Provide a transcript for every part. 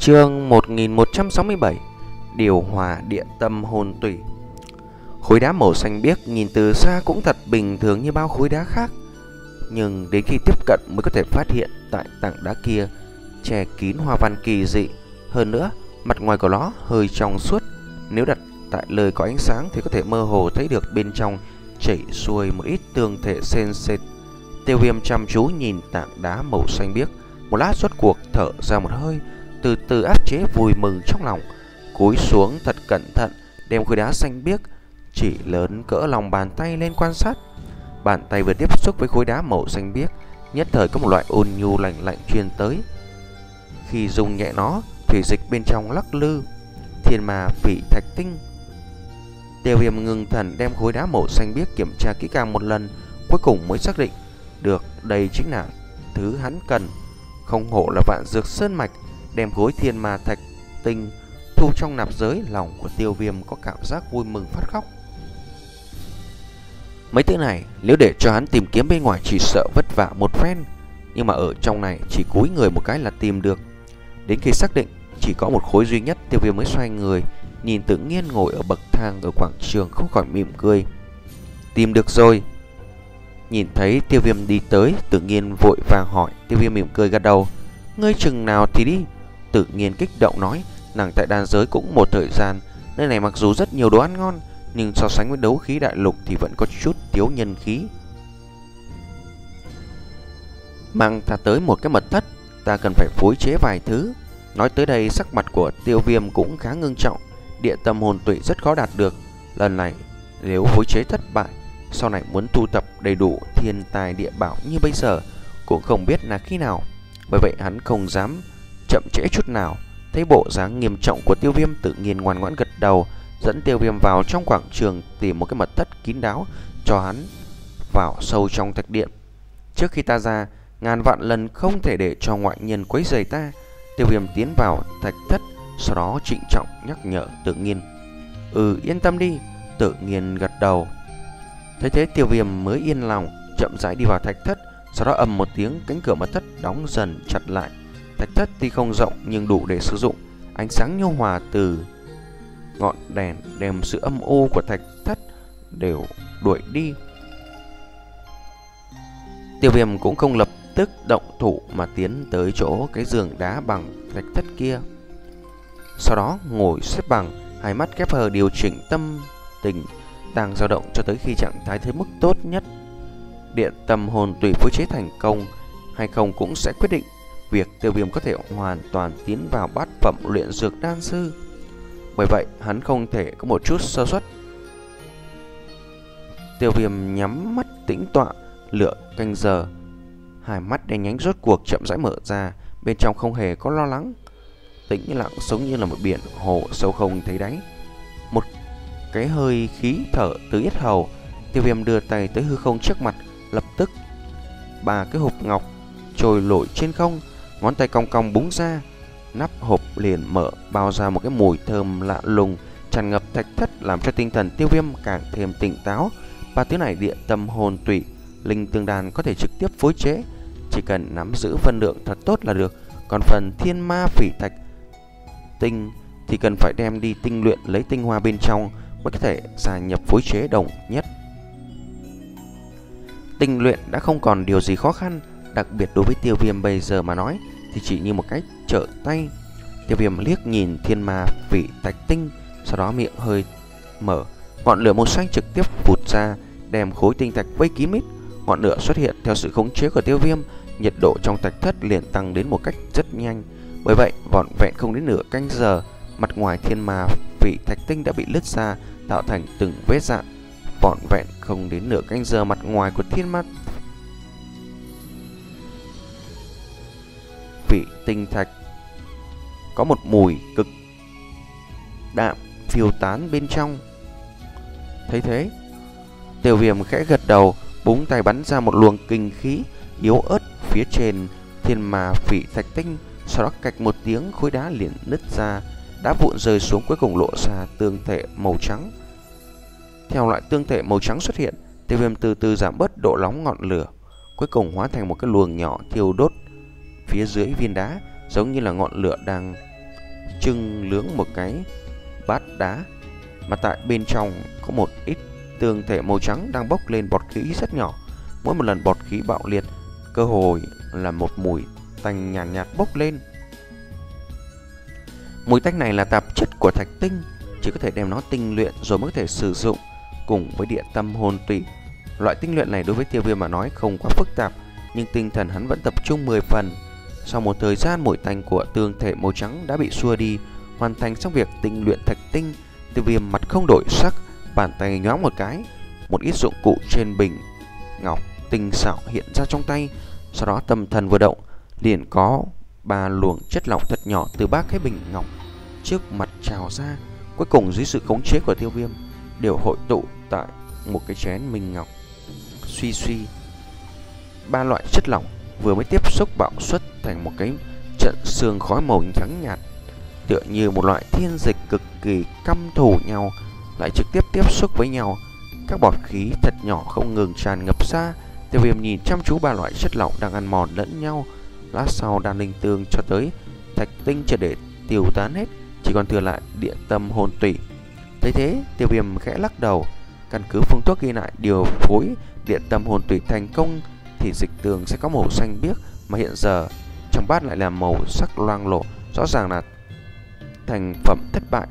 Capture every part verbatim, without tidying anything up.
Chương một nghìn một trăm sáu mươi bảy. Điều hòa địa tâm hồn tủy. Khối đá màu xanh biếc nhìn từ xa cũng thật bình thường như bao khối đá khác, nhưng đến khi tiếp cận mới có thể phát hiện tại tảng đá kia che kín hoa văn kỳ dị. Hơn nữa, mặt ngoài của nó hơi trong suốt, nếu đặt tại nơi có ánh sáng thì có thể mơ hồ thấy được bên trong chảy xuôi một ít tương thể sền sệt. Tiêu Viêm chăm chú nhìn tảng đá màu xanh biếc, một lát rốt cuộc thở ra một hơi, từ từ áp chế vui mừng trong lòng, cúi xuống thật cẩn thận đem khối đá xanh biếc chỉ lớn cỡ lòng bàn tay lên quan sát. Bàn tay vừa tiếp xúc với khối đá màu xanh biếc, nhất thời có một loại ôn nhu lạnh lạnh truyền tới. Khi dùng nhẹ nó, thủy dịch bên trong lắc lư. Thiên ma phỉ thạch tinh. Tiêu Viêm ngưng thần đem khối đá màu xanh biếc kiểm tra kỹ càng một lần, cuối cùng mới xác định được đây chính là thứ hắn cần. Không hổ là vạn dược sơn mạch, đem khối thiên ma thạch tinh thu trong nạp giới. Lòng của Tiêu Viêm có cảm giác vui mừng phát khóc. Mấy thứ này nếu để cho hắn tìm kiếm bên ngoài chỉ sợ vất vả một phen, nhưng mà ở trong này chỉ cúi người một cái là tìm được. Đến khi xác định chỉ có một khối duy nhất, Tiêu Viêm mới xoay người nhìn Tự Nhiên ngồi ở bậc thang ở quảng trường, không khỏi mỉm cười. Tìm được rồi. Nhìn thấy Tiêu Viêm đi tới, Tự Nhiên vội vàng hỏi. Tiêu Viêm mỉm cười gật đầu. Ngươi chừng nào thì đi. Tự Nhiên kích động nói, nàng tại đan giới cũng một thời gian, nơi này mặc dù rất nhiều đồ ăn ngon, nhưng so sánh với đấu khí đại lục thì vẫn có chút thiếu nhân khí. Mang ta tới một cái mật thất, ta cần phải phối chế vài thứ. Nói tới đây, sắc mặt của Tiêu Viêm cũng khá ngưng trọng. Địa tâm hồn tụy rất khó đạt được, lần này nếu phối chế thất bại, sau này muốn tu tập đầy đủ thiên tài địa bảo như bây giờ cũng không biết là khi nào. Bởi vậy hắn không dám chậm trễ chút nào. Thấy bộ dáng nghiêm trọng của Tiêu Viêm, Tự Nhiên ngoan ngoãn gật đầu, dẫn Tiêu Viêm vào trong quảng trường tìm một cái mật thất kín đáo cho hắn vào sâu trong thạch điện. Trước khi ta ra, ngàn vạn lần không thể để cho ngoại nhân quấy rầy ta. Tiêu Viêm tiến vào thạch thất, sau đó trịnh trọng nhắc nhở Tự Nhiên. Ừ, yên tâm đi. Tự Nhiên gật đầu. Thấy thế Tiêu Viêm mới yên lòng, chậm rãi đi vào thạch thất. Sau đó ầm một tiếng, cánh cửa mật thất đóng dần chặt lại. Thạch thất tuy không rộng nhưng đủ để sử dụng. Ánh sáng nhu hòa từ ngọn đèn đem sự âm u của thạch thất đều đuổi đi. Tiêu Viêm cũng không lập tức động thủ mà tiến tới chỗ cái giường đá bằng thạch thất kia. Sau đó ngồi xếp bằng, hai mắt khép hờ điều chỉnh tâm tình đang dao động cho tới khi trạng thái tới mức tốt nhất. Điện tâm hồn tùy phối chế thành công hay không cũng sẽ quyết định việc Tiêu Viêm có thể hoàn toàn tiến vào bát phẩm luyện dược đan sư. Bởi vậy hắn không thể có một chút sơ suất. Tiêu Viêm nhắm mắt tĩnh tọa lựa canh giờ, hai mắt đen nhánh rốt cuộc chậm rãi mở ra. Bên trong không hề có lo lắng, tĩnh lặng giống như là một biển hồ sâu không thấy đáy. Một cái hơi khí thở từ yết hầu, Tiêu Viêm đưa tay tới hư không trước mặt. Lập tức ba cái hộp ngọc trôi nổi trên không, ngón tay cong cong búng ra, nắp hộp liền mở, bao ra một cái mùi thơm lạ lùng tràn ngập thạch thất, làm cho tinh thần Tiêu Viêm càng thêm tỉnh táo. Ba thứ này địa tâm hồn tụy, linh tương đan có thể trực tiếp phối chế, chỉ cần nắm giữ phân lượng thật tốt là được. Còn phần thiên ma phỉ thạch tinh thì cần phải đem đi tinh luyện, lấy tinh hoa bên trong mới có thể gia nhập phối chế đồng nhất. Tinh luyện đã không còn điều gì khó khăn, đặc biệt đối với Tiêu Viêm bây giờ mà nói thì chỉ như một cách trở tay. Tiêu Viêm liếc nhìn thiên ma phỉ thạch tinh, sau đó miệng hơi mở, ngọn lửa màu xanh trực tiếp vụt ra, đem khối tinh thạch vây kín mít. Ngọn lửa xuất hiện theo sự khống chế của Tiêu Viêm, nhiệt độ trong thạch thất liền tăng đến một cách rất nhanh. Bởi vậy vỏn vẹn không đến nửa canh giờ, mặt ngoài thiên ma phỉ thạch tinh đã bị lứt ra, tạo thành từng vết rạn. Vỏn vẹn không đến nửa canh giờ, mặt ngoài của thiên ma phỉ tinh thạch có một mùi cực đạm phiêu tán bên trong. Thấy thế, Tiêu Viêm khẽ gật đầu, búng tay bắn ra một luồng kinh khí yếu ớt phía trên thiên ma phỉ thạch tinh. Sau đó cạch một tiếng, khối đá liền nứt ra, đá vụn rơi xuống, cuối cùng lộ ra tương thể màu trắng. Theo loại tương thể màu trắng xuất hiện, Tiêu Viêm từ từ giảm bớt độ nóng ngọn lửa, cuối cùng hóa thành một cái luồng nhỏ thiêu đốt phía dưới viên đá, giống như là ngọn lửa đang trưng lướng một cái bát đá, mà tại bên trong có một ít tương thể màu trắng đang bốc lên bọt khí rất nhỏ. Mỗi một lần bọt khí bạo liệt, cơ hội là một mùi tanh nhàn nhạt, nhạt bốc lên. Mùi tanh này là tạp chất của thạch tinh, chỉ có thể đem nó tinh luyện rồi mới có thể sử dụng cùng với địa tâm hồn tủy. Loại tinh luyện này đối với Tiêu Viêm mà nói không quá phức tạp, nhưng tinh thần hắn vẫn tập trung mười phần. Sau một thời gian, mùi tanh của tương thể màu trắng đã bị xua đi. Hoàn thành xong việc tinh luyện thạch tinh, Tiêu Viêm mặt không đổi sắc, bàn tay nhoáng một cái, một ít dụng cụ trên bình ngọc tinh xảo hiện ra trong tay. Sau đó tâm thần vừa động, liền có ba luồng chất lỏng thật nhỏ từ ba cái bình ngọc trước mặt trào ra. Cuối cùng dưới sự khống chế của Tiêu Viêm đều hội tụ tại một cái chén minh ngọc. Suy suy, ba loại chất lỏng vừa mới tiếp xúc bạo xuất thành một cái trận sương khói màu trắng nhạt, tựa như một loại thiên dịch cực kỳ căm thù nhau lại trực tiếp tiếp xúc với nhau. Các bọt khí thật nhỏ không ngừng tràn ngập ra. Tiêu Viêm nhìn chăm chú ba loại chất lỏng đang ăn mòn lẫn nhau. Lát sau đan linh tương cho tới thạch tinh triệt để tiêu tán hết, chỉ còn thừa lại địa tâm hồn tủy. Thấy thế, Tiêu Viêm khẽ lắc đầu. Căn cứ phương thuốc ghi lại điều phối địa tâm hồn tủy thành công thì dịch tường sẽ có màu xanh biếc, mà hiện giờ trong bát lại là màu sắc loang lổ, rõ ràng là thành phẩm thất bại.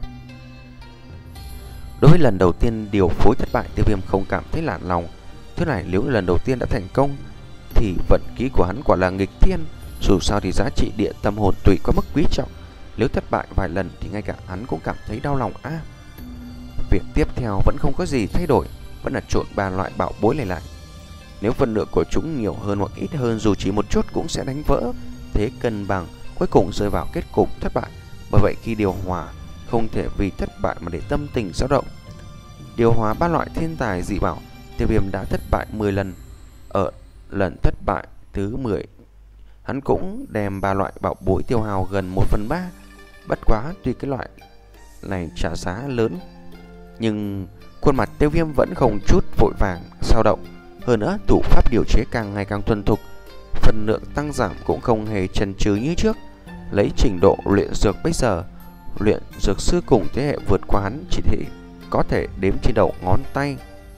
Đối với lần đầu tiên điều phối thất bại, Tiêu Viêm không cảm thấy lạ lòng. Thứ này nếu lần đầu tiên đã thành công thì vận khí của hắn quả là nghịch thiên. Dù sao thì giá trị địa tâm hồn tủy có mức quý trọng, nếu thất bại vài lần thì ngay cả hắn cũng cảm thấy đau lòng a. À, việc tiếp theo vẫn không có gì thay đổi, vẫn là trộn ba loại bảo bối này lại. Nếu phần lượng của chúng nhiều hơn hoặc ít hơn dù chỉ một chút cũng sẽ đánh vỡ thế cân bằng, cuối cùng rơi vào kết cục thất bại. Bởi vậy khi điều hòa không thể vì thất bại mà để tâm tình dao động. Điều hòa ba loại thiên tài dị bảo, Tiêu Viêm đã thất bại mười lần. Ở lần thất bại thứ mười, hắn cũng đem ba loại bảo bối tiêu hao gần một phần ba. Bất quá tuy cái loại này trả giá lớn, nhưng khuôn mặt Tiêu Viêm vẫn không chút vội vàng dao động. Hơn nữa, thủ pháp điều chế càng ngày càng thuần thục, phần lượng tăng giảm cũng không hề chần chừ như trước. Lấy trình độ luyện dược bây giờ, luyện dược sư cùng thế hệ vượt qua hắn chỉ thể có thể đếm trên đầu ngón tay.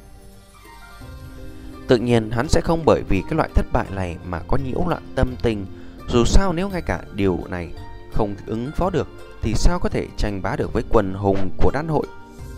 Tự nhiên hắn sẽ không bởi vì cái loại thất bại này mà có nhiễu loạn tâm tình. Dù sao nếu ngay cả điều này không ứng phó được thì sao có thể tranh bá được với quần hùng của đan hội.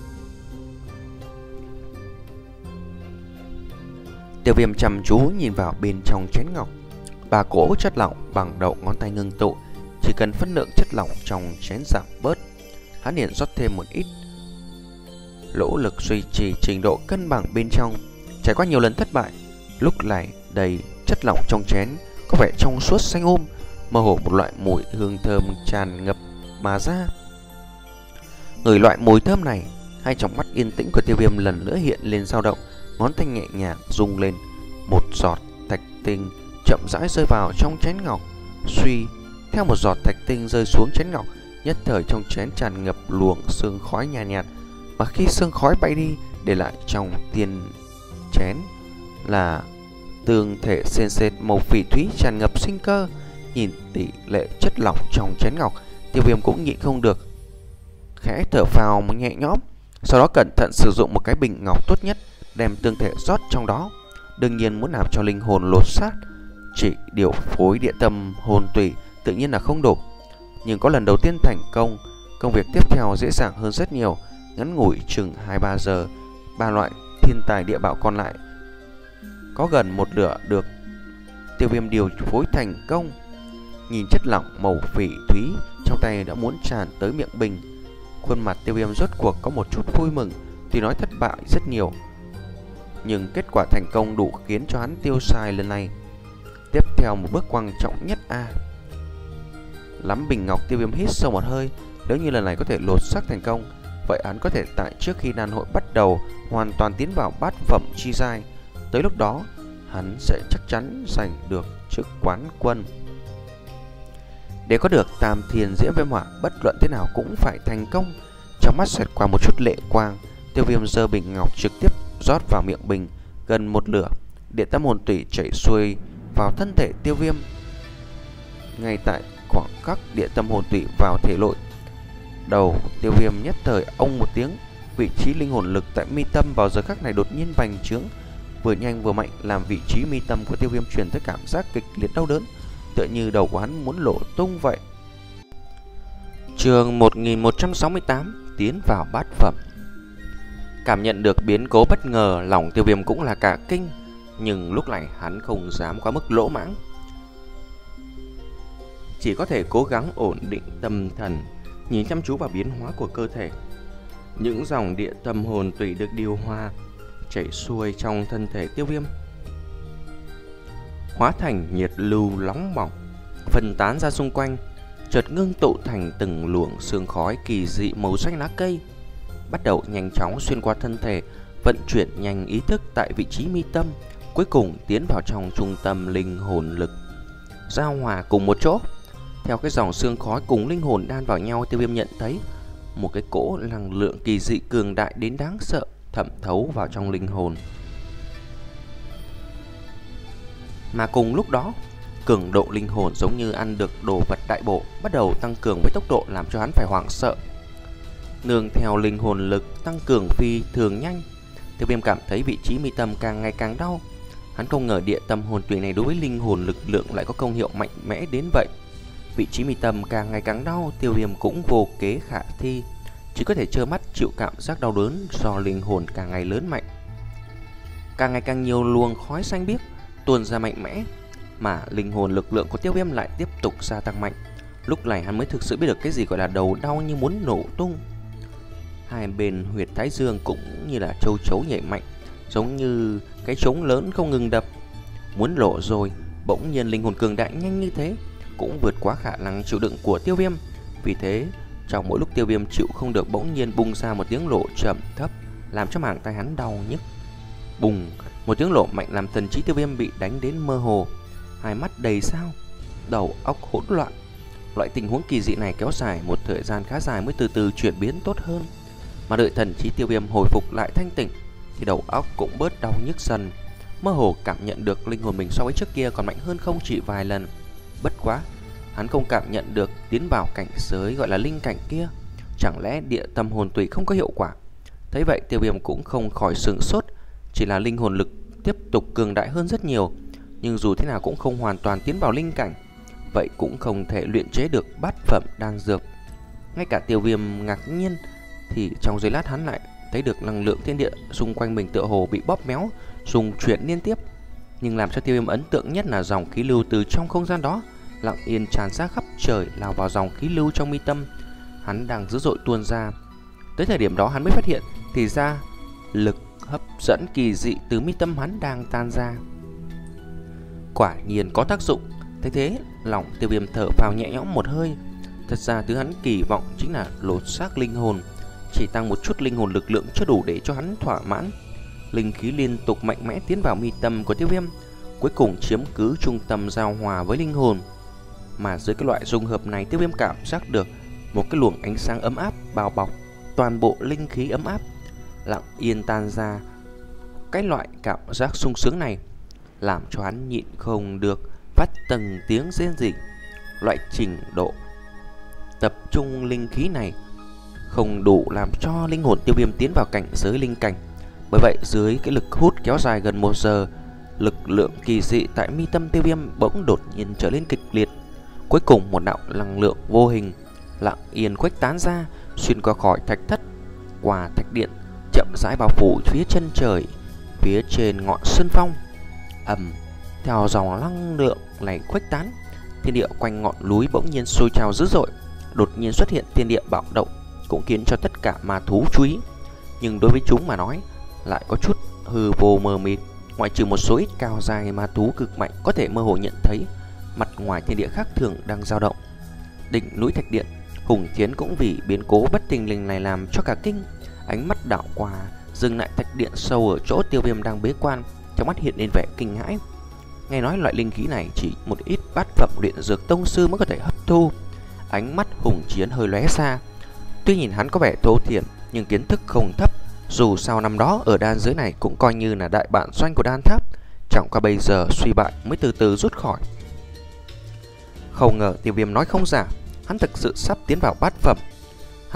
Tiêu Viêm chăm chú nhìn vào bên trong chén ngọc. Ba cỗ chất lỏng bằng đầu ngón tay ngưng tụ. Chỉ cần phân lượng chất lỏng trong chén giảm bớt, hắn liền rót thêm một ít, nỗ lực duy trì trình độ cân bằng bên trong. Trải qua nhiều lần thất bại, lúc này đầy chất lỏng trong chén có vẻ trong suốt xanh um, mơ hồ một loại mùi hương thơm tràn ngập mà ra. Ngửi loại mùi thơm này, hai tròng mắt yên tĩnh của Tiêu Viêm lần nữa hiện lên dao động, ngón tay nhẹ nhàng rung lên, một giọt thạch tinh chậm rãi rơi vào trong chén ngọc. Suy, theo một giọt thạch tinh rơi xuống chén ngọc, nhất thời trong chén tràn ngập luồng sương khói nhàn nhạt, nhạt, mà khi sương khói bay đi, để lại trong tiền chén là tương thể sền sệt màu phỉ thúy tràn ngập sinh cơ. Nhìn tỷ lệ chất lỏng trong chén ngọc, Tiêu Viêm cũng nhịn không được khẽ thở phào một nhẹ nhõm. Sau đó cẩn thận sử dụng một cái bình ngọc tốt nhất, đem tương thể rót trong đó. Đương nhiên muốn làm cho linh hồn lột xác, chỉ điều phối địa tâm hồn tủy tự nhiên là không đủ. Nhưng có lần đầu tiên thành công, công việc tiếp theo dễ dàng hơn rất nhiều. Ngắn ngủi chừng hai ba giờ, ba loại thiên tài địa bảo còn lại có gần một nửa được Tiêu Viêm điều phối thành công. Nhìn chất lỏng màu phỉ thúy trong tay đã muốn tràn tới miệng bình, khuôn mặt Tiêu Viêm rốt cuộc có một chút vui mừng. Tuy nói thất bại rất nhiều, nhưng kết quả thành công đủ khiến cho hắn tiêu xài lần này. Tiếp theo một bước quan trọng nhất a. À. Lắm bình ngọc, Tiêu Viêm hít sâu một hơi. Nếu như lần này có thể lột xác thành công, vậy hắn có thể tại trước khi đan hội bắt đầu hoàn toàn tiến vào bát phẩm chi giai. Tới lúc đó, hắn sẽ chắc chắn giành được chức quán quân. Để có được tam thiên diễm viêm hỏa, bất luận thế nào cũng phải thành công. Trong mắt xẹt qua một chút lệ quang, Tiêu Viêm giơ bình ngọc trực tiếp rót vào miệng bình gần một nửa. Điện tâm hồn tủy chảy xuôi vào thân thể Tiêu Viêm. Ngay tại khoảng khắc điện tâm hồn tủy vào thể nội, đầu, Tiêu Viêm nhất thời ông một tiếng. Vị trí linh hồn lực tại mi tâm vào giờ khắc này đột nhiên bành trướng, vừa nhanh vừa mạnh, làm vị trí mi tâm của Tiêu Viêm truyền tới cảm giác kịch liệt đau đớn, tựa như đầu của hắn muốn nổ tung vậy. Chương một nghìn một trăm sáu mươi tám, tiến vào bát phẩm. Cảm nhận được biến cố bất ngờ, lòng Tiêu Viêm cũng là cả kinh, nhưng lúc này hắn không dám quá mức lỗ mãng, chỉ có thể cố gắng ổn định tâm thần, nhìn chăm chú vào biến hóa của cơ thể. Những dòng địa tâm hồn tủy được điều hòa chảy xuôi trong thân thể Tiêu Viêm, hóa thành nhiệt lưu nóng bỏng, phân tán ra xung quanh, chợt ngưng tụ thành từng luồng sương khói kỳ dị màu xanh lá cây, bắt đầu nhanh chóng xuyên qua thân thể, vận chuyển nhanh ý thức tại vị trí mi tâm, cuối cùng tiến vào trong trung tâm linh hồn lực, giao hòa cùng một chỗ. Theo cái dòng sương khói cùng linh hồn đan vào nhau, Tiêu Viêm nhận thấy một cái cỗ năng lượng kỳ dị cường đại đến đáng sợ thẩm thấu vào trong linh hồn. Mà cùng lúc đó, cường độ linh hồn giống như ăn được đồ vật đại bổ, bắt đầu tăng cường với tốc độ làm cho hắn phải hoảng sợ. Nương theo linh hồn lực tăng cường phi thường nhanh, Tiêu Viêm cảm thấy vị trí mi tâm càng ngày càng đau. Hắn không ngờ địa tâm hồn tùy này đối với linh hồn lực lượng lại có công hiệu mạnh mẽ đến vậy. Vị trí mi tâm càng ngày càng đau, Tiêu Viêm cũng vô kế khả thi, chỉ có thể trơ mắt chịu cảm giác đau đớn do linh hồn càng ngày lớn mạnh. Càng ngày càng nhiều luồng khói xanh biếc tuôn ra mạnh mẽ, mà linh hồn lực lượng của Tiêu Viêm lại tiếp tục gia tăng mạnh. Lúc này hắn mới thực sự biết được cái gì gọi là đầu đau như muốn nổ tung. Hai bên huyệt thái dương cũng như là châu chấu nhảy mạnh, giống như cái trống lớn không ngừng đập, muốn lộ rồi. Bỗng nhiên linh hồn cường đại nhanh như thế cũng vượt quá khả năng chịu đựng của Tiêu Viêm. Vì thế, trong mỗi lúc Tiêu Viêm chịu không được, bỗng nhiên bung ra một tiếng lộ trầm thấp, làm cho màng tai hắn đau nhức. Bùng, một tiếng lộ mạnh làm thần trí Tiêu Viêm bị đánh đến mơ hồ, hai mắt đầy sao, đầu óc hỗn loạn. Loại tình huống kỳ dị này kéo dài một thời gian khá dài mới từ từ chuyển biến tốt hơn. Mà đợi thần trí Tiêu Viêm hồi phục lại thanh tỉnh thì đầu óc cũng bớt đau nhức dần, mơ hồ cảm nhận được linh hồn mình so với trước kia còn mạnh hơn không chỉ vài lần. Bất quá, hắn không cảm nhận được tiến vào cảnh giới gọi là linh cảnh kia. Chẳng lẽ địa tâm hồn tùy không có hiệu quả? Thấy vậy, Tiêu Viêm cũng không khỏi sửng sốt. Chỉ là linh hồn lực tiếp tục cường đại hơn rất nhiều, nhưng dù thế nào cũng không hoàn toàn tiến vào linh cảnh, vậy cũng không thể luyện chế được bát phẩm đan dược. Ngay cả Tiêu Viêm ngạc nhiên, thì trong giây lát hắn lại thấy được năng lượng thiên địa xung quanh mình tựa hồ bị bóp méo, dùng chuyển liên tiếp. Nhưng làm cho Tiêu Viêm ấn tượng nhất là dòng khí lưu từ trong không gian đó lặng yên tràn ra khắp trời, lao vào dòng khí lưu trong mi tâm hắn đang dữ dội tuôn ra. Tới thời điểm đó hắn mới phát hiện, thì ra lực hấp dẫn kỳ dị từ mi tâm hắn đang tan ra, quả nhiên có tác dụng. Thế thế, lòng Tiêu Viêm thở vào nhẹ nhõm một hơi. Thật ra thứ hắn kỳ vọng chính là lột xác linh hồn, chỉ tăng một chút linh hồn lực lượng chưa đủ để cho hắn thỏa mãn. Linh khí liên tục mạnh mẽ tiến vào mi tâm của Tiêu Viêm, cuối cùng chiếm cứ trung tâm giao hòa với linh hồn. Mà dưới cái loại dung hợp này, Tiêu Viêm cảm giác được một cái luồng ánh sáng ấm áp bao bọc toàn bộ linh khí ấm áp, lặng yên tan ra. Cái loại cảm giác sung sướng này làm cho hắn nhịn không được phát từng tiếng rên rỉ. Loại trình độ tập trung linh khí này không đủ làm cho linh hồn Tiêu Viêm tiến vào cảnh giới linh cảnh. Bởi vậy, dưới cái lực hút kéo dài gần một giờ, lực lượng kỳ dị tại mi tâm Tiêu Viêm bỗng đột nhiên trở lên kịch liệt. Cuối cùng một đạo năng lượng vô hình lặng yên khuếch tán ra, xuyên qua khỏi thạch thất, qua thạch điện, chậm rãi bao phủ phía chân trời, phía trên ngọn sơn phong. Ầm, theo dòng năng lượng này khuếch tán, thiên địa quanh ngọn núi bỗng nhiên sôi trào dữ dội, đột nhiên xuất hiện thiên địa bạo động, cũng khiến cho tất cả ma thú chú ý. Nhưng đối với chúng mà nói lại có chút hư vô mờ mịt, ngoại trừ một số ít cao dài ma thú cực mạnh có thể mơ hồ nhận thấy mặt ngoài thiên địa khác thường đang dao động. Đỉnh núi thạch điện, Hùng Chiến cũng vì biến cố bất thình lình này làm cho cả kinh, ánh mắt đảo qua dừng lại thạch điện sâu ở chỗ Tiêu Viêm đang bế quan, trong mắt hiện lên vẻ kinh hãi. Nghe nói loại linh khí này chỉ một ít bát phẩm luyện dược tông sư mới có thể hấp thu. Ánh mắt Hùng Chiến hơi lóe xa. Tuy nhìn hắn có vẻ thô thiển, nhưng kiến thức không thấp. Dù sao năm đó ở đan giới này cũng coi như là đại bản doanh của đan tháp, chẳng qua bây giờ suy bại mới từ từ rút khỏi. Không ngờ Tiêu Viêm nói không giả, hắn thực sự sắp tiến vào bát phẩm.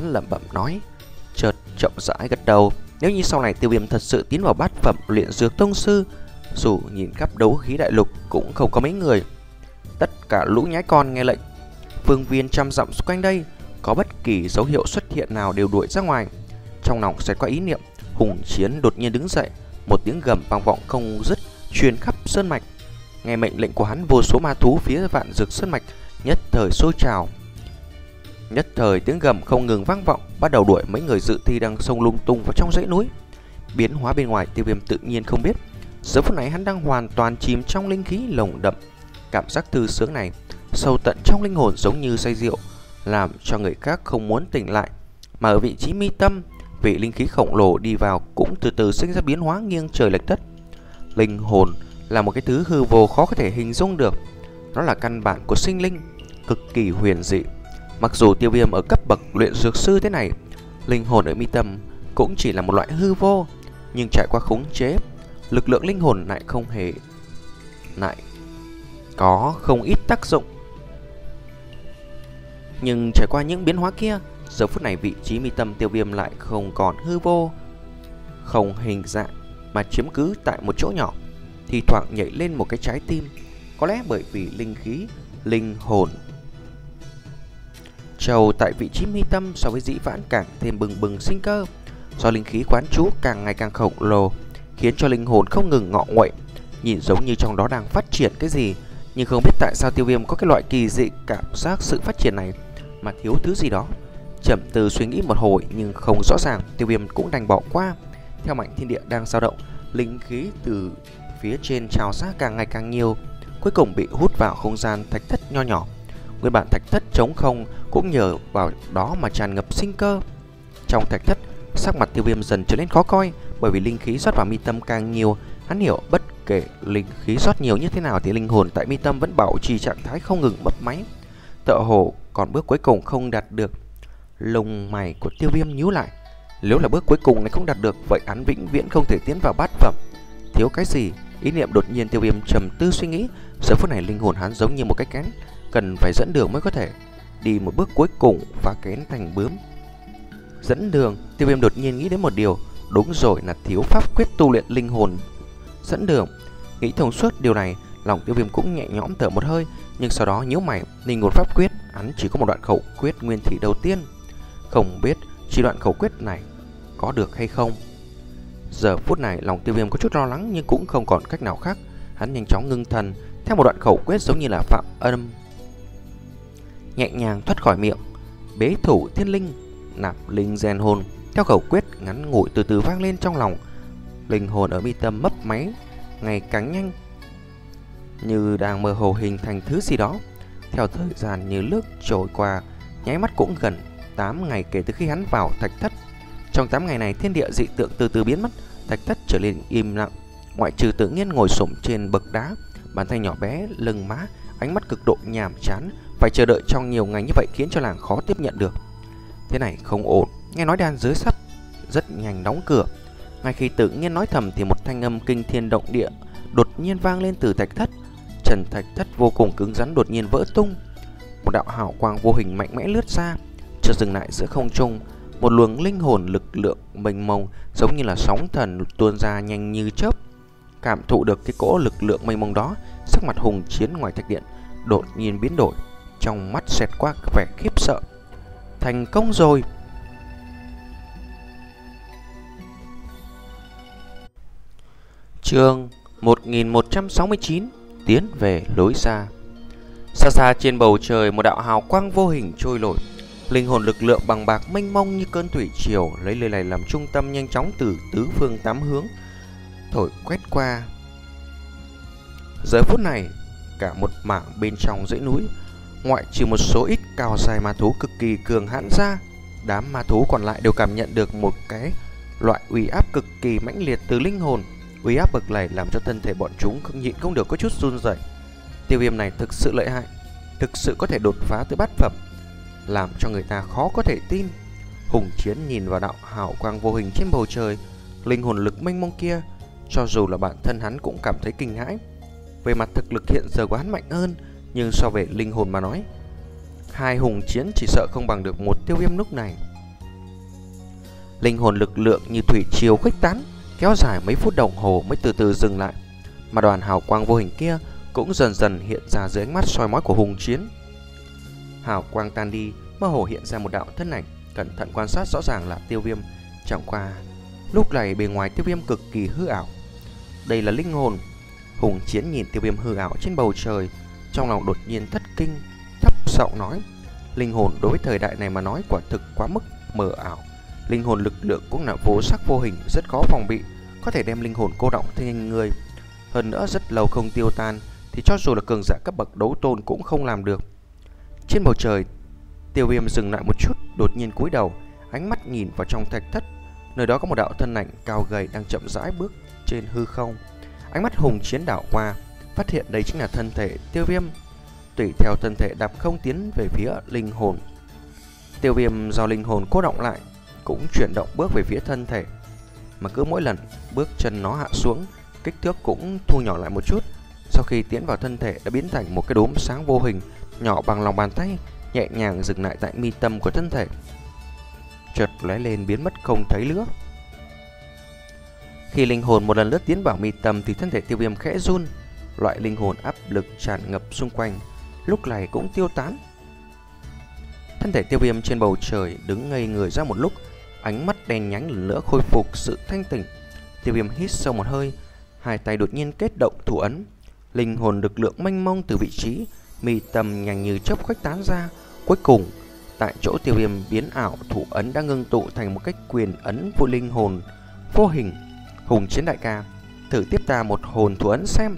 Hắn lẩm bẩm nói, chợt chậm rãi gật đầu. Nếu như sau này Tiêu Viêm thật sự tiến vào bát phẩm luyện dược tông sư, dù nhìn khắp đấu khí đại lục cũng không có mấy người. Tất cả lũ nhái con nghe lệnh, phương viên trăm dặm xung quanh đây có bất kỳ dấu hiệu xuất hiện nào đều đuổi ra ngoài. Trong lòng sẽ có ý niệm, Hùng Chiến đột nhiên đứng dậy, một tiếng gầm vang vọng không dứt truyền khắp sơn mạch. Nghe mệnh lệnh của hắn, vô số ma thú phía vạn dược sơn mạch nhất thời sôi trào. Nhất thời tiếng gầm không ngừng vang vọng, bắt đầu đuổi mấy người dự thi đang xông lung tung vào trong dãy núi. Biến hóa bên ngoài Tiêu Viêm tự nhiên không biết. Giờ phút này hắn đang hoàn toàn chìm trong linh khí lồng đậm. Cảm giác thư sướng này sâu tận trong linh hồn giống như say rượu, làm cho người khác không muốn tỉnh lại. Mà ở vị trí mi tâm, vị linh khí khổng lồ đi vào cũng từ từ sinh ra biến hóa nghiêng trời lệch đất. Linh hồn là một cái thứ hư vô khó có thể hình dung được. Nó là căn bản của sinh linh, cực kỳ huyền dị. Mặc dù Tiêu Viêm ở cấp bậc luyện dược sư thế này, linh hồn ở mi tâm cũng chỉ là một loại hư vô, nhưng trải qua khống chế, lực lượng linh hồn lại không hề lại có không ít tác dụng. Nhưng trải qua những biến hóa kia, giờ phút này vị trí mi tâm Tiêu Viêm lại không còn hư vô, không hình dạng, mà chiếm cứ tại một chỗ nhỏ, thì thoảng nhảy lên một cái trái tim. Có lẽ bởi vì linh khí, linh hồn trầu tại vị trí mi tâm so với dĩ vãng càng thêm bừng bừng sinh cơ. Do linh khí quán trú càng ngày càng khổng lồ, khiến cho linh hồn không ngừng ngọ nguậy, nhìn giống như trong đó đang phát triển cái gì. Nhưng không biết tại sao Tiêu Viêm có cái loại kỳ dị cảm giác sự phát triển này mà thiếu thứ gì đó. Chậm từ suy nghĩ một hồi nhưng không rõ ràng, Tiêu Viêm cũng đành bỏ qua. Theo mảnh thiên địa đang dao động, linh khí từ phía trên trào ra càng ngày càng nhiều, cuối cùng bị hút vào không gian thạch thất nho nhỏ. Nguyên bản thạch thất trống không cũng nhờ vào đó mà tràn ngập sinh cơ. Trong thạch thất, sắc mặt Tiêu Viêm dần trở nên khó coi, bởi vì linh khí rót vào mi tâm càng nhiều. Hắn hiểu bất kể linh khí rót nhiều như thế nào thì linh hồn tại mi tâm vẫn bảo trì trạng thái không ngừng mấp máy, tựa hồ còn bước cuối cùng không đạt được. Lông mày của Tiêu Viêm nhíu lại, nếu là bước cuối cùng này không đạt được, vậy hắn vĩnh viễn không thể tiến vào bát phẩm. Thiếu cái gì? Ý niệm đột nhiên Tiêu Viêm trầm tư suy nghĩ. Giờ phút này linh hồn hắn giống như một cái kén, cần phải dẫn đường mới có thể đi một bước cuối cùng và kén thành bướm. Dẫn đường, Tiêu Viêm đột nhiên nghĩ đến một điều. Đúng rồi, là thiếu pháp quyết tu luyện linh hồn dẫn đường. Nghĩ thông suốt điều này, lòng Tiêu Viêm cũng nhẹ nhõm thở một hơi. Nhưng sau đó nhíu mày, linh hồn pháp quyết hắn chỉ có một đoạn khẩu quyết nguyên thủy đầu tiên, không biết chỉ đoạn khẩu quyết này có được hay không. Giờ phút này lòng Tiêu Viêm có chút lo lắng, nhưng cũng không còn cách nào khác. Hắn nhanh chóng ngưng thần, theo một đoạn khẩu quyết giống như là phạm âm, nhẹ nhàng thoát khỏi miệng. Bế thủ thiên linh, nạp linh gen hồn. Theo khẩu quyết ngắn ngủi từ từ vang lên trong lòng, linh hồn ở mi tâm mấp máy ngày càng nhanh, như đang mơ hồ hình thành thứ gì đó. Theo thời gian như lướt trôi qua, nháy mắt cũng gần tám ngày kể từ khi hắn vào thạch thất. Trong tám ngày này, thiên địa dị tượng từ từ biến mất, thạch thất trở nên im lặng, ngoại trừ Tự Nhiên ngồi xổm trên bậc đá, bàn tay nhỏ bé, lưng má, ánh mắt cực độ nhàm chán. Phải chờ đợi trong nhiều ngày như vậy khiến cho nàng khó tiếp nhận được. Thế này không ổn. Nghe nói đan giới sắp rất nhanh đóng cửa. Ngay khi Tự Nhiên nói thầm thì một thanh âm kinh thiên động địa đột nhiên vang lên từ thạch thất. Trần thạch thất vô cùng cứng rắn đột nhiên vỡ tung. Một đạo hào quang vô hình mạnh mẽ lướt ra, chợt dừng lại giữa không trung. Một luồng linh hồn lực lượng mênh mông giống như là sóng thần tuôn ra nhanh như chớp. Cảm thụ được cái cỗ lực lượng mênh mông đó, sắc mặt Hùng Chiến ngoài thạch điện đột nhiên biến đổi, trong mắt xẹt qua vẻ khiếp sợ. Thành công rồi! Chương một nghìn một trăm sáu mươi chín, tiến về lối ra. Xa xa trên bầu trời, một đạo hào quang vô hình trôi nổi. Linh hồn lực lượng bằng bạc mênh mông như cơn thủy triều, lấy nơi này làm trung tâm, nhanh chóng từ tứ phương tám hướng thổi quét qua. Giờ phút này, cả một mảng bên trong dãy núi, ngoại trừ một số ít cao dài ma thú cực kỳ cường hãn ra, đám ma thú còn lại đều cảm nhận được một cái loại uy áp cực kỳ mãnh liệt từ linh hồn. Uy áp bậc này làm cho thân thể bọn chúng không nhịn không được có chút run rẩy. Tiêu Viêm này thực sự lợi hại, thực sự có thể đột phá tới bát phẩm, làm cho người ta khó có thể tin. Hùng Chiến nhìn vào đạo hào quang vô hình trên bầu trời, linh hồn lực mênh mông kia, cho dù là bản thân hắn cũng cảm thấy kinh hãi. Về mặt thực lực hiện giờ của hắn mạnh hơn, nhưng so về linh hồn mà nói, hai Hùng Chiến chỉ sợ không bằng được một Tiêu Viêm lúc này. Linh hồn lực lượng như thủy triều khuếch tán, kéo dài mấy phút đồng hồ mới từ từ dừng lại. Mà đoàn hào quang vô hình kia cũng dần dần hiện ra dưới ánh mắt soi mói của Hùng Chiến. Hào quang tan đi, mơ hồ hiện ra một đạo thân ảnh, cẩn thận quan sát rõ ràng là Tiêu Viêm. Chẳng qua lúc này bề ngoài Tiêu Viêm cực kỳ hư ảo. Đây là linh hồn. Hùng Chiến nhìn Tiêu Viêm hư ảo trên bầu trời, trong lòng đột nhiên thất kinh, thấp giọng nói: linh hồn đối với thời đại này mà nói quả thực quá mức mờ ảo. Linh hồn lực lượng cũng là vô sắc vô hình, rất khó phòng bị, có thể đem linh hồn cô đọng thành người. Hơn nữa rất lâu không tiêu tan, thì cho dù là cường giả cấp bậc đấu tôn cũng không làm được. Trên bầu trời, Tiêu Viêm dừng lại một chút, đột nhiên cúi đầu, ánh mắt nhìn vào trong thạch thất. Nơi đó có một đạo thân ảnh cao gầy đang chậm rãi bước trên hư không. Ánh mắt Hùng Chiến đảo qua, phát hiện đây chính là thân thể Tiêu Viêm. Tùy theo thân thể đạp không tiến về phía linh hồn. Tiêu Viêm do linh hồn cô động lại cũng chuyển động bước về phía thân thể, mà cứ mỗi lần bước chân nó hạ xuống, kích thước cũng thu nhỏ lại một chút. Sau khi tiến vào thân thể đã biến thành một cái đốm sáng vô hình, nhỏ bằng lòng bàn tay, nhẹ nhàng dừng lại tại mi tâm của thân thể, chợt lóe lên biến mất không thấy nữa. Khi linh hồn một lần lướt tiến vào mi tâm thì thân thể Tiêu Viêm khẽ run, loại linh hồn áp lực tràn ngập xung quanh lúc này cũng tiêu tán. Thân thể Tiêu Viêm trên bầu trời đứng ngây người ra một lúc, ánh mắt đen nhánh lần nữa khôi phục sự thanh tỉnh. Tiêu Viêm hít sâu một hơi, hai tay đột nhiên kết động thủ ấn. Linh hồn lực lượng mênh mông từ vị trí mi tâm nhanh như chớp khuếch tán ra. Cuối cùng, tại chỗ Tiêu Viêm biến ảo, thủ ấn đã ngưng tụ thành một cách quyền ấn vô linh hồn vô hình. Hùng Chiến đại ca, thử tiếp ta một hồn thủ ấn xem.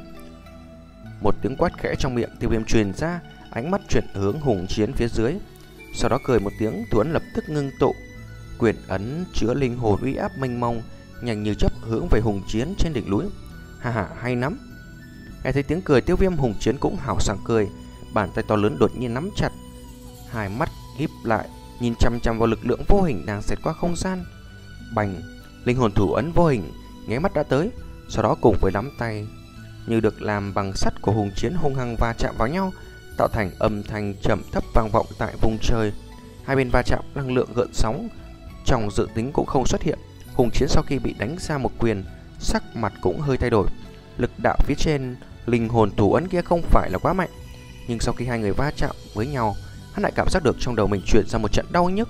Một tiếng quát khẽ trong miệng Tiêu Viêm truyền ra, ánh mắt chuyển hướng Hùng Chiến phía dưới. Sau đó cười một tiếng, thủ ấn lập tức ngưng tụ. Quyền ấn chứa linh hồn uy áp mênh mông, nhanh như chớp hướng về Hùng Chiến trên đỉnh núi. Ha ha, hay lắm. Nghe thấy tiếng cười Tiêu Viêm, Hùng Chiến cũng hào sảng cười, bàn tay to lớn đột nhiên nắm chặt, hai mắt híp lại, nhìn chăm chăm vào lực lượng vô hình đang xẹt qua không gian. Bành, linh hồn thủ ấn vô hình nháy mắt đã tới, sau đó cùng với nắm tay như được làm bằng sắt của Hùng Chiến hung hăng va chạm vào nhau, tạo thành âm thanh trầm thấp vang vọng tại vùng trời. Hai bên va chạm, năng lượng gợn sóng trong dự tính cũng không xuất hiện. Hùng Chiến sau khi bị đánh ra một quyền, sắc mặt cũng hơi thay đổi. Lực đạo phía trên linh hồn thủ ấn kia không phải là quá mạnh, nhưng sau khi hai người va chạm với nhau, hắn lại cảm giác được trong đầu mình chuyển ra một trận đau nhức.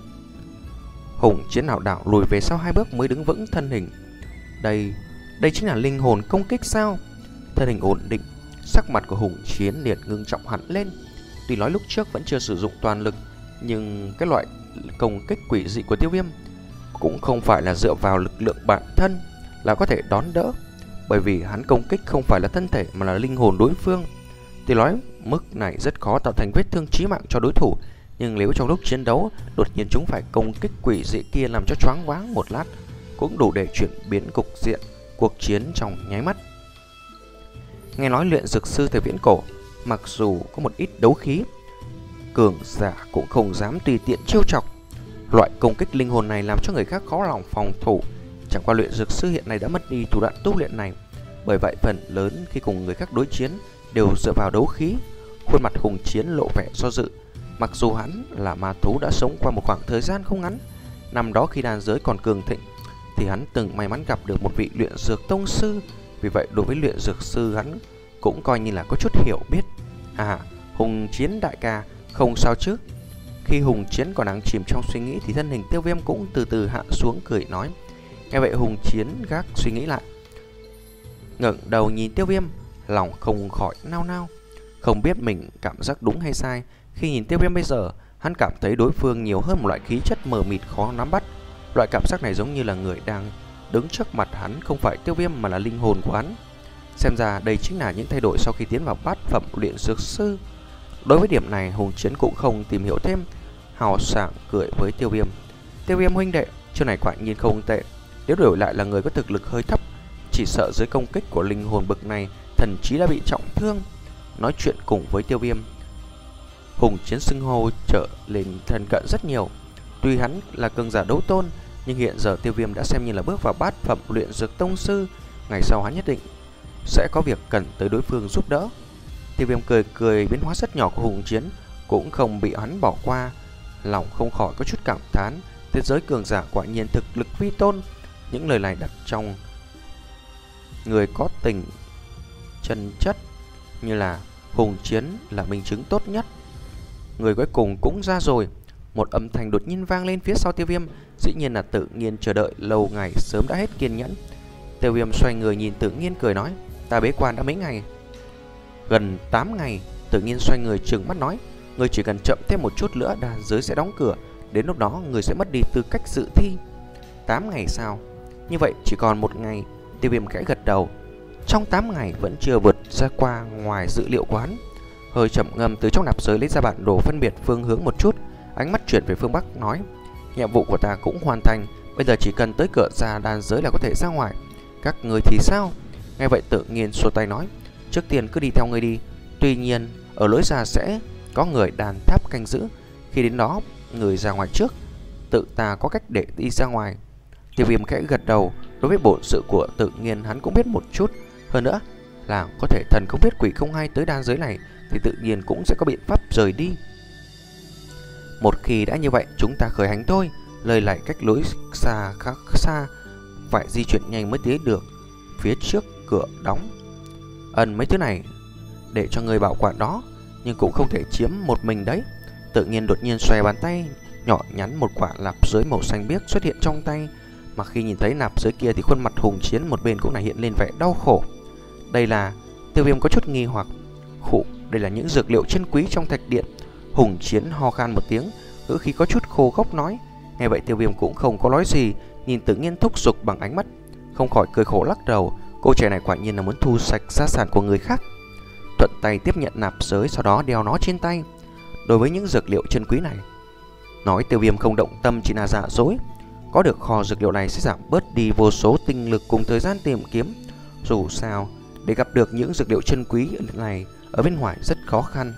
Hùng Chiến lảo đảo lùi về sau hai bước mới đứng vững thân hình. Đây, đây chính là linh hồn công kích sao? Thân hình ổn định, sắc mặt của Hùng Chiến liền ngưng trọng hẳn lên. Tuy nói lúc trước vẫn chưa sử dụng toàn lực, nhưng cái loại công kích quỷ dị của Tiêu Viêm cũng không phải là dựa vào lực lượng bản thân là có thể đón đỡ, bởi vì hắn công kích không phải là thân thể mà là linh hồn đối phương. Tuy nói mức này rất khó tạo thành vết thương chí mạng cho đối thủ, nhưng nếu trong lúc chiến đấu đột nhiên chúng phải công kích quỷ dị kia làm cho choáng váng một lát, cũng đủ để chuyển biến cục diện cuộc chiến trong nháy mắt. Nghe nói luyện dược sư thời viễn cổ, mặc dù có một ít đấu khí, cường giả cũng không dám tùy tiện trêu chọc. Loại công kích linh hồn này làm cho người khác khó lòng phòng thủ. Chẳng qua luyện dược sư hiện nay đã mất đi thủ đoạn tu luyện này, bởi vậy phần lớn khi cùng người khác đối chiến đều dựa vào đấu khí. Khuôn mặt Hùng Chiến lộ vẻ do dự. Mặc dù hắn là ma thú đã sống qua một khoảng thời gian không ngắn, năm đó khi đan giới còn cường thịnh thì hắn từng may mắn gặp được một vị luyện dược tông sư. Vì vậy đối với luyện dược sư hắn cũng coi như là có chút hiểu biết. À, Hùng Chiến đại ca, không sao chứ? Khi Hùng Chiến còn đang chìm trong suy nghĩ thì thân hình Tiêu Viêm cũng từ từ hạ xuống cười nói. Nghe vậy Hùng Chiến gác suy nghĩ lại, ngẩng đầu nhìn Tiêu Viêm, lòng không khỏi nao nao, không biết mình cảm giác đúng hay sai. Khi nhìn Tiêu Viêm bây giờ, hắn cảm thấy đối phương nhiều hơn một loại khí chất mờ mịt khó nắm bắt. Loại cảm giác này giống như là người đang đứng trước mặt hắn không phải Tiêu Viêm mà là linh hồn của hắn. Xem ra đây chính là những thay đổi sau khi tiến vào bát phẩm luyện dược sư. Đối với điểm này Hùng Chiến cũng không tìm hiểu thêm, hào sảng cười với Tiêu Viêm. Tiêu Viêm huynh đệ, chiêu này quả nhiên không tệ. Nếu đổi lại là người có thực lực hơi thấp, chỉ sợ dưới công kích của linh hồn bực này thần chí đã bị trọng thương. Nói chuyện cùng với Tiêu Viêm, Hùng Chiến xưng hô trở lên thân cận rất nhiều. Tuy hắn là cường giả đấu tôn, nhưng hiện giờ Tiêu Viêm đã xem như là bước vào bát phẩm luyện dược tông sư. Ngày sau hắn nhất định sẽ có việc cần tới đối phương giúp đỡ. Tiêu Viêm cười cười, biến hóa rất nhỏ của Hùng Chiến cũng không bị hắn bỏ qua, lòng không khỏi có chút cảm thán. Thế giới cường giả quả nhiên thực lực vi tôn. Những lời này đặt trong người có tình chân chất như là Hùng Chiến là minh chứng tốt nhất. Người cuối cùng cũng ra rồi. Một âm thanh đột nhiên vang lên phía sau Tiêu Viêm. Dĩ nhiên là Tự Nhiên chờ đợi lâu ngày sớm đã hết kiên nhẫn. Tiêu Viêm xoay người nhìn Tự Nhiên cười nói, ta bế quan đã mấy ngày? Gần tám ngày. Tự Nhiên xoay người trừng mắt nói, người chỉ cần chậm thêm một chút nữa đan giới sẽ đóng cửa. Đến lúc đó người sẽ mất đi tư cách dự thi. Tám ngày sao? Như vậy chỉ còn một ngày. Tiêu Viêm khẽ gật đầu. Trong tám ngày vẫn chưa vượt ra qua ngoài dự liệu của hắn. Hơi chậm ngâm từ trong nạp giới lấy ra bản đồ phân biệt phương hướng một chút, ánh mắt chuyển về phương Bắc nói, nhiệm vụ của ta cũng hoàn thành, bây giờ chỉ cần tới cửa ra đan giới là có thể ra ngoài. Các người thì sao? Nghe vậy Tự Nhiên xua tay nói, trước tiên cứ đi theo người đi. Tuy nhiên ở lối ra sẽ có người đàn tháp canh giữ. Khi đến đó người ra ngoài trước, tự ta có cách để đi ra ngoài. Tiêu Viêm khẽ gật đầu. Đối với bổn sự của Tự Nhiên hắn cũng biết một chút. Hơn nữa là có thể thần không biết quỷ không hay tới đan giới này thì tự nhiên cũng sẽ có biện pháp rời đi. Một khi đã như vậy chúng ta khởi hành thôi. Lời lại cách lối xa khá xa, phải di chuyển nhanh mới tới được phía trước cửa đóng. Ẩn mấy thứ này để cho người bảo quản đó, nhưng cũng không thể chiếm một mình đấy. Tự Nhiên đột nhiên xòe bàn tay nhỏ nhắn, một quả nạp giới màu xanh biếc xuất hiện trong tay. Mà khi nhìn thấy nạp giới kia thì khuôn mặt Hùng Chiến một bên cũng là hiện lên vẻ đau khổ. Đây là... Tiêu Viêm có chút nghi hoặc. Khụ, đây là những dược liệu chân quý trong thạch điện. Hùng Chiến ho khan một tiếng, ngữ khí có chút khô gốc nói. Nghe vậy Tiêu Viêm cũng không có nói gì, nhìn Tự Nhiên thúc giục bằng ánh mắt, không khỏi cười khổ lắc đầu. Cô trẻ này quả nhiên là muốn thu sạch gia sản của người khác. Thuận tay tiếp nhận nạp giới, sau đó đeo nó trên tay. Đối với những dược liệu chân quý này, nói Tiêu Viêm không động tâm chỉ là giả dối. Có được kho dược liệu này sẽ giảm bớt đi vô số tinh lực cùng thời gian tìm kiếm. Dù sao, để gặp được những dược liệu chân quý này ở bên ngoài rất khó khăn.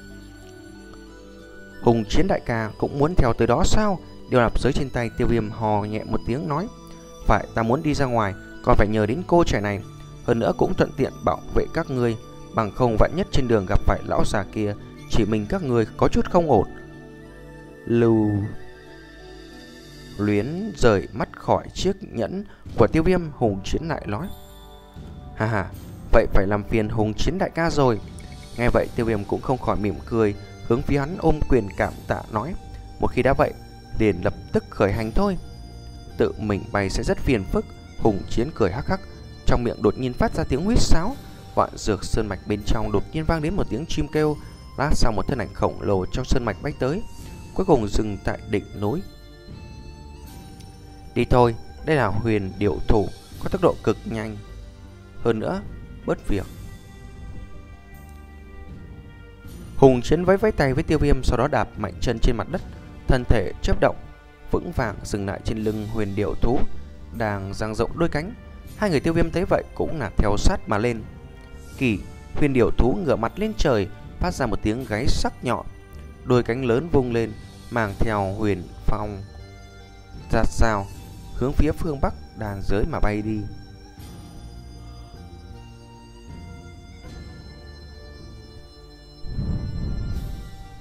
Hùng Chiến đại ca cũng muốn theo tới đó sao? Điều nạp giới trên tay, Tiêu Viêm hò nhẹ một tiếng nói, phải, ta muốn đi ra ngoài, còn phải nhờ đến cô trẻ này. Hơn nữa cũng thuận tiện bảo vệ các ngươi, bằng không vạn nhất trên đường gặp phải lão già kia, chỉ mình các ngươi có chút không ổn. Lưu Luyến rời mắt khỏi chiếc nhẫn của Tiêu Viêm. Hùng Chiến lại nói, ha ha, vậy phải làm phiền Hùng Chiến đại ca rồi. Nghe vậy Tiêu Viêm cũng không khỏi mỉm cười, hướng phía hắn ôm quyền cảm tạ nói, một khi đã vậy liền lập tức khởi hành thôi. Tự mình bay sẽ rất phiền phức. Hùng Chiến cười hắc hắc, trong miệng đột nhiên phát ra tiếng huýt sáo. Vạn dược sơn mạch bên trong đột nhiên vang đến một tiếng chim kêu. Lát sau một thân ảnh khổng lồ trong sơn mạch bay tới, cuối cùng dừng tại đỉnh núi. Đi thôi, đây là Huyền Điểu Thủ, có tốc độ cực nhanh. Hơn nữa, bớt việc. Hùng Chiến vẫy vẫy tay với Tiêu Viêm, sau đó đạp mạnh chân trên mặt đất, thân thể chớp động, vững vàng dừng lại trên lưng Huyền Điểu Thú đang dang rộng đôi cánh. Hai người Tiêu Viêm thấy vậy cũng là theo sát mà lên. Kỳ, Huyền Điểu Thú ngửa mặt lên trời, phát ra một tiếng gáy sắc nhọn, đôi cánh lớn vung lên, mang theo huyền phong ra sao hướng phía phương Bắc đàn giới mà bay đi.